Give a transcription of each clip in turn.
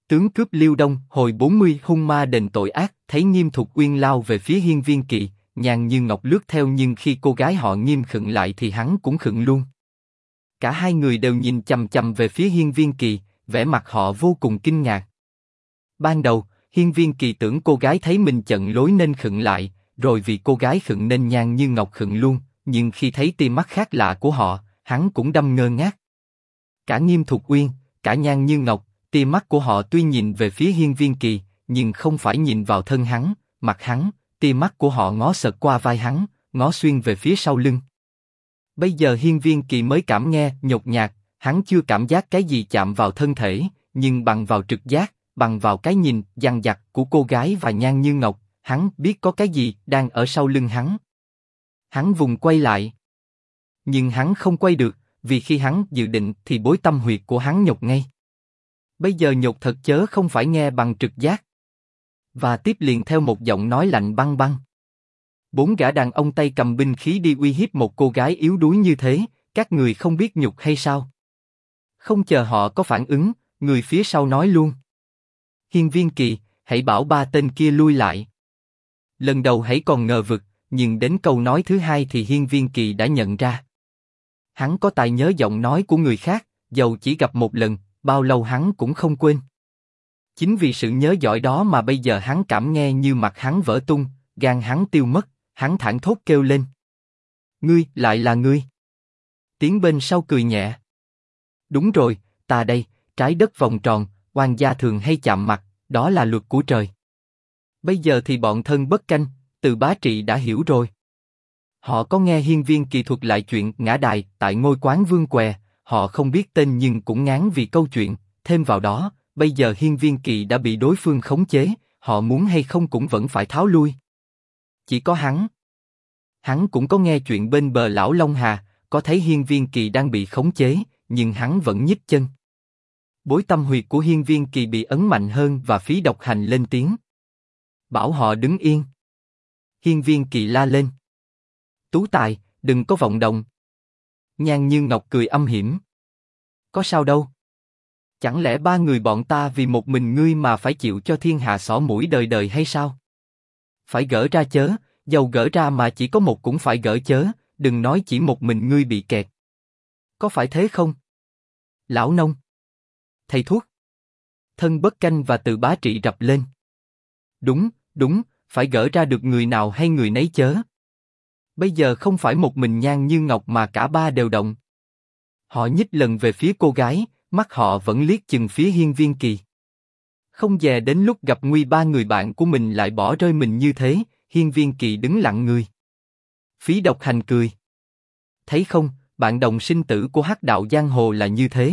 Tướng cướp Liêu Đông hồi 40 hung ma đền tội ác, thấy Nghiêm Thục Uyên lao về phía Hiên Viên Kỳ, Nhan Như Ngọc lướt theo nhưng khi cô gái họ Nghiêm khựng lại thì hắn cũng khựng luôn. Cả hai người đều nhìn chằm chằm về phía Hiên Viên Kỳ, vẻ mặt họ vô cùng kinh ngạc. Ban đầu, Hiên Viên Kỳ tưởng cô gái thấy mình chận lối nên khựng lại, rồi vì cô gái khựng nên Nhan Như Ngọc khựng luôn, nhưng khi thấy tia mắt khác lạ của họ, hắn cũng đâm ngơ ngác. Cả Nghiêm Thục Uyên, cả Nhan Như Ngọc, tia mắt của họ tuy nhìn về phía Hiên Viên Kỳ, nhưng không phải nhìn vào thân hắn, mặt hắn, tia mắt của họ ngó sượt qua vai hắn, ngó xuyên về phía sau lưng. Bây giờ Hiên Viên Kỳ mới cảm nghe nhột nhạt, hắn chưa cảm giác cái gì chạm vào thân thể, nhưng bằng vào trực giác, bằng vào cái nhìn dằng dặc của cô gái và Nhan Như Ngọc, hắn biết có cái gì đang ở sau lưng hắn. Hắn vùng quay lại, nhưng hắn không quay được, vì khi hắn dự định thì bối tâm huyệt của hắn nhột ngay. Bây giờ nhột thật chớ không phải nghe bằng trực giác. Và tiếp liền theo một giọng nói lạnh băng băng. 4 gã đàn ông tay cầm binh khí đi uy hiếp một cô gái yếu đuối như thế, các người không biết nhục hay sao? Không chờ họ có phản ứng, người phía sau nói luôn. Hiên Viên Kỳ, hãy bảo 3 tên kia lui lại. Lần đầu hãy còn ngờ vực, nhưng đến câu nói thứ hai thì Hiên Viên Kỳ đã nhận ra. Hắn có tài nhớ giọng nói của người khác, dầu chỉ gặp một lần, bao lâu hắn cũng không quên. Chính vì sự nhớ giỏi đó mà bây giờ hắn cảm nghe như mặt hắn vỡ tung, gan hắn tiêu mất, hắn thảng thốt kêu lên. Ngươi, lại là ngươi. Tiếng bên sau cười nhẹ. Đúng rồi, ta đây, trái đất vòng tròn, oan gia thường hay chạm mặt, đó là luật của trời. Bây giờ thì bọn thân bất canh, Từ Bá Trị đã hiểu rồi. Họ có nghe Hiên Viên Kỳ thuật lại chuyện ngã đài tại ngôi quán Vương Què, họ không biết tên nhưng cũng ngán vì câu chuyện, thêm vào đó, bây giờ Hiên Viên Kỳ đã bị đối phương khống chế, họ muốn hay không cũng vẫn phải tháo lui. Chỉ có hắn cũng có nghe chuyện bên bờ lão Long Hà, có thấy Hiên Viên Kỳ đang bị khống chế, nhưng hắn vẫn nhích chân. Bối tâm huyệt của Hiên Viên Kỳ bị ấn mạnh hơn và Phí Độc Hành lên tiếng. Bảo họ đứng yên. Hiên Viên Kỳ la lên. Tú Tài, đừng có vọng động. Nhan Như Ngọc cười âm hiểm. Có sao đâu. Chẳng lẽ 3 người bọn ta vì một mình ngươi mà phải chịu cho thiên hạ xỏ mũi đời đời hay sao? Phải gỡ ra chớ, dầu gỡ ra mà chỉ có một cũng phải gỡ chớ, đừng nói chỉ một mình ngươi bị kẹt. Có phải thế không? Lão nông. Thầy thuốc. Thân bất canh và Từ Bá Trị rập lên. Đúng, phải gỡ ra được người nào hay người nấy chớ. Bây giờ không phải một mình Nhan Như Ngọc mà cả 3 đều động. Họ nhích lần về phía cô gái, mắt họ vẫn liếc chừng phía Hiên Viên Kỳ. Không dè đến lúc gặp nguy 3 người bạn của mình lại bỏ rơi mình như thế, Hiên Viên Kỳ đứng lặng người. Phí Độc Hành cười. Thấy không, bạn đồng sinh tử của hắc đạo giang hồ là như thế.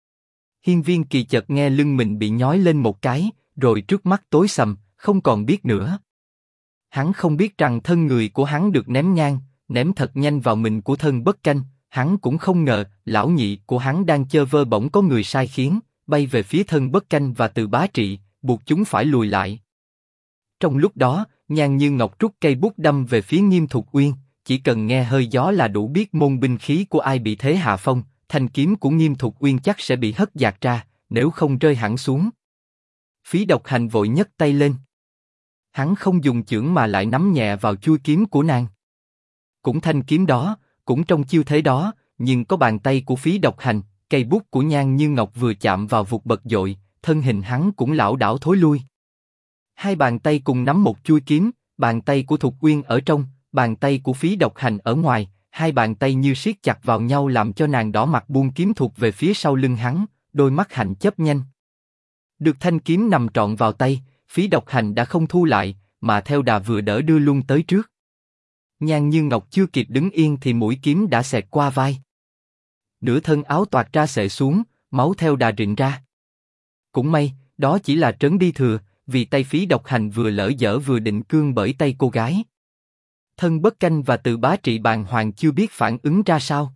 Hiên Viên Kỳ chợt nghe lưng mình bị nhói lên một cái, rồi trước mắt tối sầm, không còn biết nữa. Hắn không biết rằng thân người của hắn được ném ngang, ném thật nhanh vào mình của thân bất canh. Hắn cũng không ngờ lão nhị của hắn đang chơ vơ bỗng có người sai khiến, bay về phía thân bất canh và Từ Bá Trị, buộc chúng phải lùi lại. Trong lúc đó, Nhan Như Ngọc rút cây bút đâm về phía Nghiêm Thục Uyên, chỉ cần nghe hơi gió là đủ biết môn binh khí của ai bị thế hạ phong, thanh kiếm của Nghiêm Thục Uyên chắc sẽ bị hất dạt ra, nếu không rơi hẳn xuống. Phí Độc Hành vội nhấc tay lên. Hắn không dùng chưởng mà lại nắm nhẹ vào chuôi kiếm của nàng. Cũng thanh kiếm đó, cũng trong chiêu thế đó, nhưng có bàn tay của Phí Độc Hành, cây bút của Nhan Như Ngọc vừa chạm vào vụt bật dội, thân hình hắn cũng lảo đảo thối lui. Hai bàn tay cùng nắm một chuôi kiếm, bàn tay của Thục Uyên ở trong, bàn tay của Phí Độc Hành ở ngoài, hai bàn tay như siết chặt vào nhau làm cho nàng đỏ mặt buông kiếm thuộc về phía sau lưng hắn, đôi mắt hạnh chớp nhanh. Được thanh kiếm nằm trọn vào tay, Phí Độc Hành đã không thu lại, mà theo đà vừa đỡ đưa luôn tới trước. Nhan Như Ngọc chưa kịp đứng yên thì mũi kiếm đã xẹt qua vai. Nửa thân áo toạc ra xệ xuống, máu theo đà rịn ra. Cũng may, đó chỉ là trấn đi thừa, vì tay Phí Độc Hành vừa lỡ dở vừa định cương bởi tay cô gái. Thân bất canh và Từ Bá Trị bàng hoàng chưa biết phản ứng ra sao.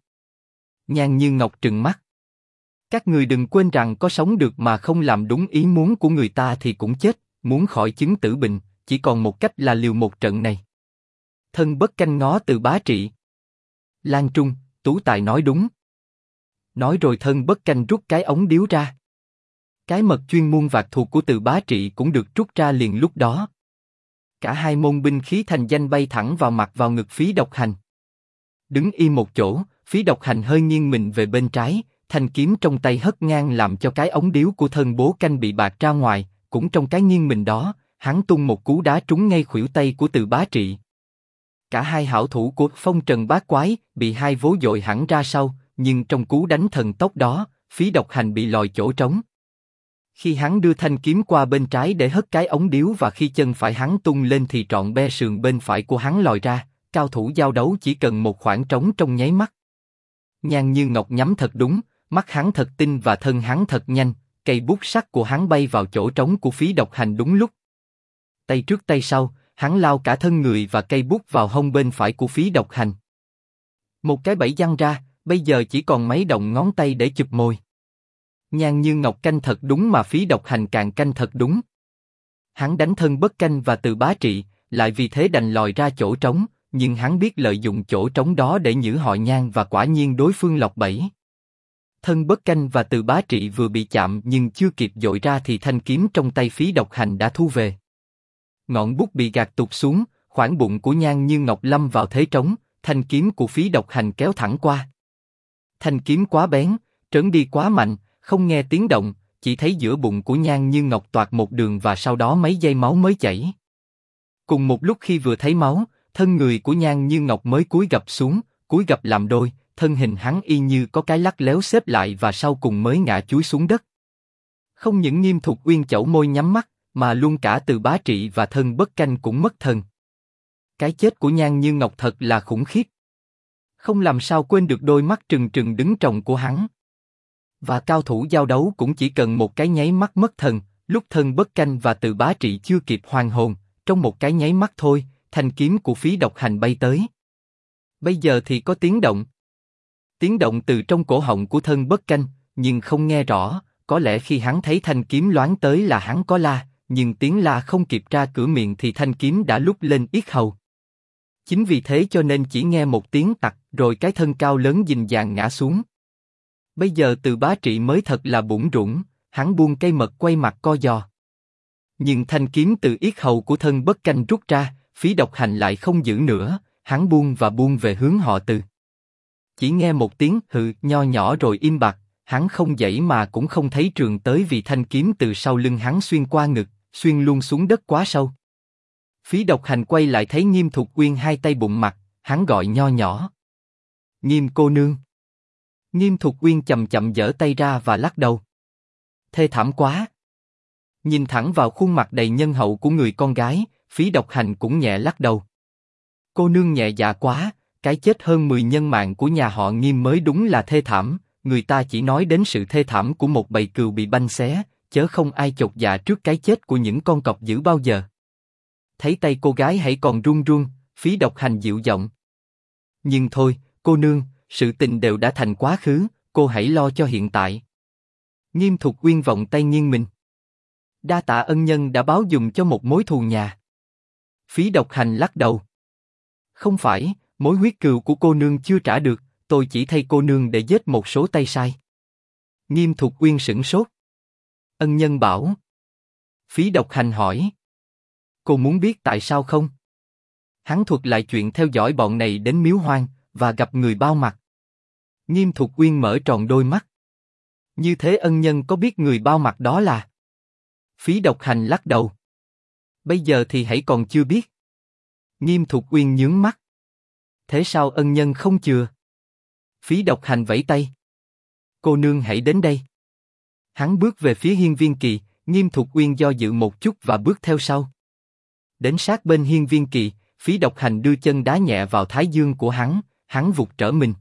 Nhan Như Ngọc trừng mắt. Các người đừng quên rằng có sống được mà không làm đúng ý muốn của người ta thì cũng chết, muốn khỏi chứng tử bệnh, chỉ còn một cách là liều một trận này. Thân bất canh ngó Từ Bá Trị. Lan Trung, Tú Tài nói đúng. Nói rồi thân bất canh rút cái ống điếu ra. Cái mật chuyên môn vạc thuộc của Từ Bá Trị cũng được trút ra liền lúc đó. Cả hai môn binh khí thành danh bay thẳng vào mặt vào ngực Phí Độc Hành. Đứng im một chỗ, Phí Độc Hành hơi nghiêng mình về bên trái, thanh kiếm trong tay hất ngang làm cho cái ống điếu của thân bố canh bị bạc ra ngoài. Cũng trong cái nghiêng mình đó, hắn tung một cú đá trúng ngay khuỷu tay của Từ Bá Trị. Cả hai hảo thủ của Phong Trần Bát Quái bị hai vố dội hẳn ra sau, nhưng trong cú đánh thần tốc đó, Phí Độc Hành bị lòi chỗ trống. Khi hắn đưa thanh kiếm qua bên trái để hất cái ống điếu và khi chân phải hắn tung lên thì trọn be sườn bên phải của hắn lòi ra, cao thủ giao đấu chỉ cần một khoảng trống trong nháy mắt. Nhan Như Ngọc nhắm thật đúng, mắt hắn thật tinh và thân hắn thật nhanh, cây bút sắt của hắn bay vào chỗ trống của Phí Độc Hành đúng lúc. Tay trước tay sau, hắn lao cả thân người và cây bút vào hông bên phải của Phí Độc Hành. Một cái bẫy giăng ra, bây giờ chỉ còn mấy động ngón tay để chụp mồi. Nhan Như Ngọc canh thật đúng mà Phí Độc Hành càng canh thật đúng. Hắn đánh thân bất canh và Từ Bá Trị, lại vì thế đành lòi ra chỗ trống, nhưng hắn biết lợi dụng chỗ trống đó để nhử họ Nhan và quả nhiên đối phương lọt bẫy. Thân bất canh và Từ Bá Trị vừa bị chạm nhưng chưa kịp dội ra thì thanh kiếm trong tay Phí Độc Hành đã thu về. Ngọn bút bị gạt tụt xuống, khoảng bụng của Nhan Như Ngọc lâm vào thế trống, thanh kiếm của Phí Độc Hành kéo thẳng qua. Thanh kiếm quá bén, trớn đi quá mạnh, không nghe tiếng động, chỉ thấy giữa bụng của Nhan Như Ngọc toạc một đường và sau đó mấy giây máu mới chảy. Cùng một lúc khi vừa thấy máu, thân người của Nhan Như Ngọc mới cúi gập xuống, cúi gập làm đôi, thân hình hắn y như có cái lắc léo xếp lại và sau cùng mới ngã chúi xuống đất. Không những Nghiêm Thục Uyên chẩu môi nhắm mắt, mà luôn cả Từ Bá Trị và thân bất canh cũng mất thần. Cái chết của Nhan Như Ngọc thật là khủng khiếp. Không làm sao quên được đôi mắt trừng trừng đứng trồng của hắn. Và cao thủ giao đấu cũng chỉ cần một cái nháy mắt mất thần, lúc thân bất canh và Từ Bá Trị chưa kịp hoàn hồn, trong một cái nháy mắt thôi, thanh kiếm của Phí Độc Hành bay tới. Bây giờ thì có tiếng động. Tiếng động từ trong cổ họng của thân bất canh, nhưng không nghe rõ, có lẽ khi hắn thấy thanh kiếm loáng tới là hắn có la, nhưng tiếng la không kịp ra cửa miệng thì thanh kiếm đã lúc lên yết hầu. Chính vì thế cho nên chỉ nghe một tiếng tặc, rồi cái thân cao lớn dình dàng ngã xuống. Bây giờ Từ Bá Trị mới thật là bủn rủn, hắn buông cây mật quay mặt co giò. Nhưng thanh kiếm từ yết hầu của thân bất canh rút ra, Phí Độc Hành lại không giữ nữa, hắn buông và buông về hướng họ Từ. Chỉ nghe một tiếng hừ nho nhỏ rồi im bặt, hắn không dãy mà cũng không thấy trường tới vì thanh kiếm từ sau lưng hắn xuyên qua ngực, xuyên luôn xuống đất quá sâu. Phí Độc Hành quay lại thấy Nghiêm Thục Uyên hai tay bụng mặt, hắn gọi nho nhỏ. Nghiêm cô nương. Nghiêm Thục Uyên chậm chậm giở tay ra và lắc đầu. Thê thảm quá. Nhìn thẳng vào khuôn mặt đầy nhân hậu của người con gái, Phí Độc Hành cũng nhẹ lắc đầu. Cô nương nhẹ dạ quá, cái chết hơn 10 nhân mạng của nhà họ Nghiêm mới đúng là thê thảm, người ta chỉ nói đến sự thê thảm của một bầy cừu bị banh xé, chớ không ai chột dạ trước cái chết của những con cọp dữ bao giờ. Thấy tay cô gái hãy còn run run, Phí Độc Hành dịu giọng. Nhưng thôi, cô nương, sự tình đều đã thành quá khứ, cô hãy lo cho hiện tại. Nghiêm Thục Uyên vọng tay nghiêng mình. Đa tạ ân nhân đã báo dùm cho một mối thù nhà. Phí Độc Hành lắc đầu. Không phải, mối huyết cừu của cô nương chưa trả được, tôi chỉ thay cô nương để giết một số tay sai. Nghiêm Thục Uyên sửng sốt. Ân nhân bảo. Phí Độc Hành hỏi. Cô muốn biết tại sao không? Hắn thuật lại chuyện theo dõi bọn này đến Miếu Hoang và gặp người bao mặt. Nghiêm Thục Uyên mở tròn đôi mắt. Như thế ân nhân có biết người bao mặt đó là? Phí Độc Hành lắc đầu. Bây giờ thì hãy còn chưa biết. Nghiêm Thục Uyên nhướng mắt. Thế sao ân nhân không chừa? Phí Độc Hành vẫy tay. Cô nương hãy đến đây. Hắn bước về phía Hiên Viên Kỳ, Nghiêm Thục Uyên do dự một chút và bước theo sau. Đến sát bên Hiên Viên Kỳ, Phí Độc Hành đưa chân đá nhẹ vào thái dương của hắn vụt trở mình.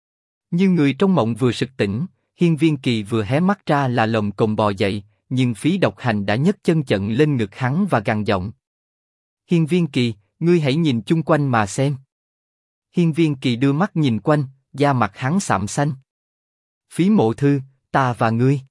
Như người trong mộng vừa sực tỉnh, Hiên Viên Kỳ vừa hé mắt ra là lồng cồng bò dậy, nhưng Phí Độc Hành đã nhấc chân chận lên ngực hắn và gằn giọng. Hiên Viên Kỳ, ngươi hãy nhìn chung quanh mà xem. Hiên Viên Kỳ đưa mắt nhìn quanh, da mặt hắn sạm xanh. Phí Mộ Thư, ta và ngươi.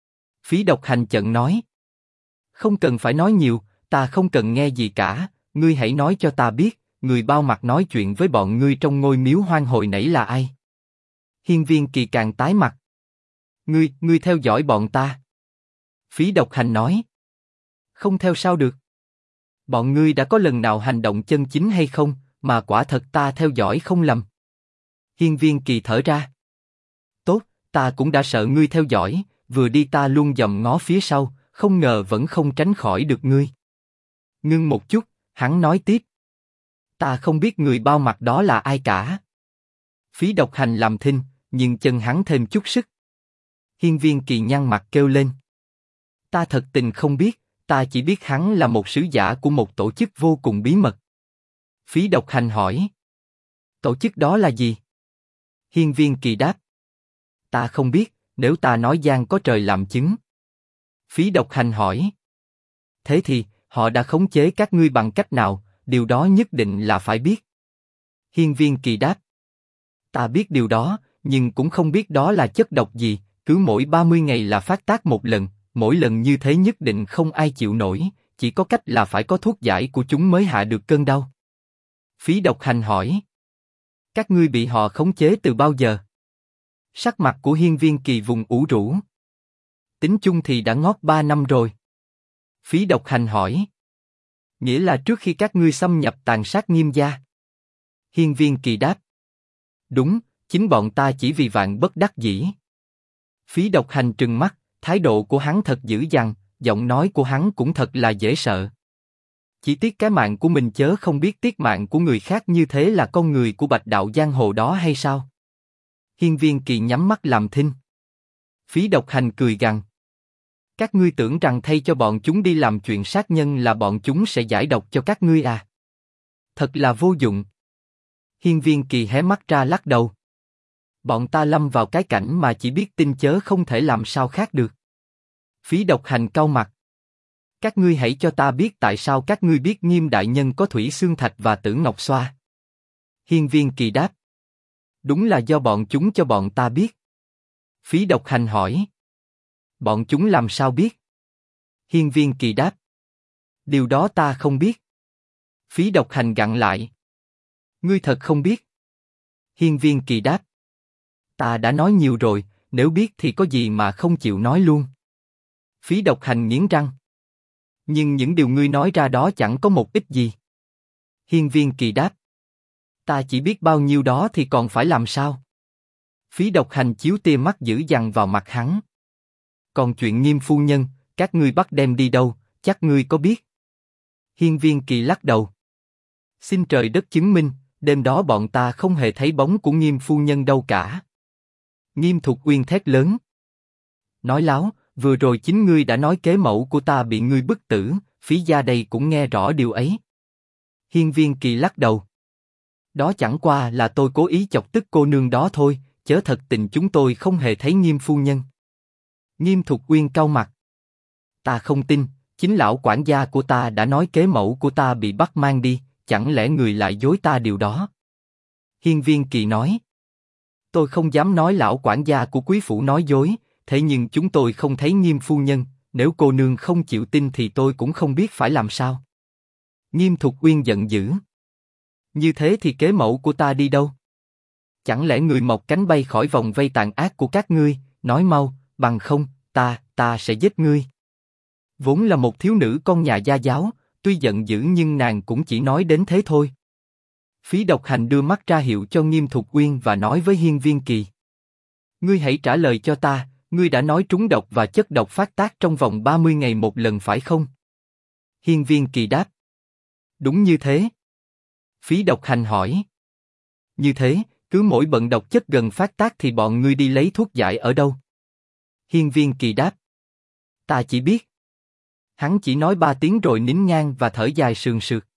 Phí Độc Hành chận nói. Không cần phải nói nhiều, ta không cần nghe gì cả, ngươi hãy nói cho ta biết, người bao mặt nói chuyện với bọn ngươi trong ngôi miếu hoang hồi nãy là ai? Hiên Viên Kỳ càng tái mặt. Ngươi theo dõi bọn ta. Phí Độc Hành nói. Không theo sao được? Bọn ngươi đã có lần nào hành động chân chính hay không, mà quả thật ta theo dõi không lầm. Hiên Viên Kỳ thở ra. Tốt, ta cũng đã sợ ngươi theo dõi, vừa đi ta luôn dòm ngó phía sau, không ngờ vẫn không tránh khỏi được ngươi. Ngưng một chút, hắn nói tiếp. Ta không biết người bao mặt đó là ai cả. Phí Độc Hành làm thinh, nhưng chân hắn thêm chút sức. Hiên Viên Kỳ nhăn mặt kêu lên. Ta thật tình không biết, ta chỉ biết hắn là một sứ giả của một tổ chức vô cùng bí mật. Phí Độc Hành hỏi. Tổ chức đó là gì? Hiên Viên Kỳ đáp. Ta không biết, nếu ta nói giang có trời làm chứng. Phí Độc Hành hỏi. Thế thì, họ đã khống chế các ngươi bằng cách nào, điều đó nhất định là phải biết. Hiên Viên Kỳ đáp. Ta biết điều đó, nhưng cũng không biết đó là chất độc gì, cứ mỗi 30 ngày là phát tác một lần, mỗi lần như thế nhất định không ai chịu nổi, chỉ có cách là phải có thuốc giải của chúng mới hạ được cơn đau. Phí Độc Hành hỏi. Các ngươi bị họ khống chế từ bao giờ? Sắc mặt của Hiên Viên Kỳ vùng ủ rũ. Tính chung thì đã ngót 3 năm rồi. Phí Độc Hành hỏi. Nghĩa là trước khi các ngươi xâm nhập tàn sát Nghiêm gia. Hiên Viên Kỳ đáp. Đúng, chính bọn ta chỉ vì vạn bất đắc dĩ. Phí Độc Hành trừng mắt, thái độ của hắn thật dữ dằn, giọng nói của hắn cũng thật là dễ sợ. Chỉ tiếc cái mạng của mình chớ không biết tiếc mạng của người khác, như thế là con người của Bạch Đạo giang hồ đó hay sao? Hiên Viên Kỳ nhắm mắt làm thinh. Phí Độc Hành cười gằn. Các ngươi tưởng rằng thay cho bọn chúng đi làm chuyện sát nhân là bọn chúng sẽ giải độc cho các ngươi à? Thật là vô dụng. Hiên Viên Kỳ hé mắt ra lắc đầu. Bọn ta lâm vào cái cảnh mà chỉ biết tin chớ không thể làm sao khác được. Phí Độc Hành cau mặt. Các ngươi hãy cho ta biết tại sao các ngươi biết Nghiêm đại nhân có Thủy Xương Thạch và Tử Ngọc Xoa. Hiên Viên Kỳ đáp. Đúng là do bọn chúng cho bọn ta biết. Phí Độc Hành hỏi. Bọn chúng làm sao biết? Hiên Viên Kỳ đáp. Điều đó ta không biết. Phí Độc Hành gặn lại. Ngươi thật không biết? Hiên Viên Kỳ đáp. Ta đã nói nhiều rồi, nếu biết thì có gì mà không chịu nói luôn. Phí Độc Hành nghiến răng. Nhưng những điều ngươi nói ra đó chẳng có một ích gì. Hiên Viên Kỳ đáp. Ta chỉ biết bao nhiêu đó thì còn phải làm sao? Phí Độc Hành chiếu tia mắt dữ dằn vào mặt hắn. Còn chuyện Nghiêm phu nhân, các ngươi bắt đem đi đâu, chắc ngươi có biết? Hiên Viên Kỳ lắc đầu. Xin trời đất chứng minh, đêm đó bọn ta không hề thấy bóng của Nghiêm phu nhân đâu cả. Nghiêm Thục Uyên thét lớn. Nói láo, vừa rồi chính ngươi đã nói kế mẫu của ta bị ngươi bức tử, Phí gia đây cũng nghe rõ điều ấy. Hiên Viên Kỳ lắc đầu. Đó chẳng qua là tôi cố ý chọc tức cô nương đó thôi, chớ thật tình chúng tôi không hề thấy Nghiêm phu nhân. Nghiêm Thục Uyên cau mặt. Ta không tin, chính lão quản gia của ta đã nói kế mẫu của ta bị bắt mang đi, chẳng lẽ người lại dối ta điều đó? Hiên Viên Kỳ nói. Tôi không dám nói lão quản gia của quý phủ nói dối, thế nhưng chúng tôi không thấy Nghiêm phu nhân, nếu cô nương không chịu tin thì tôi cũng không biết phải làm sao. Nghiêm Thục Uyên giận dữ. Như thế thì kế mẫu của ta đi đâu? Chẳng lẽ người mọc cánh bay khỏi vòng vây tàn ác của các ngươi, nói mau, bằng không, ta sẽ giết ngươi. Vốn là một thiếu nữ con nhà gia giáo, tuy giận dữ nhưng nàng cũng chỉ nói đến thế thôi. Phí Độc Hành đưa mắt ra hiệu cho Nghiêm Thục Uyên và nói với Hiên Viên Kỳ. Ngươi hãy trả lời cho ta, ngươi đã nói trúng độc và chất độc phát tác trong vòng 30 ngày một lần phải không? Hiên Viên Kỳ đáp. Đúng như thế. Phí Độc Hành hỏi. Như thế, cứ mỗi bận độc chất gần phát tác thì bọn ngươi đi lấy thuốc giải ở đâu? Hiên Viên Kỳ đáp. Ta chỉ biết. Hắn chỉ nói 3 tiếng rồi nín ngang và thở dài sườn sượt.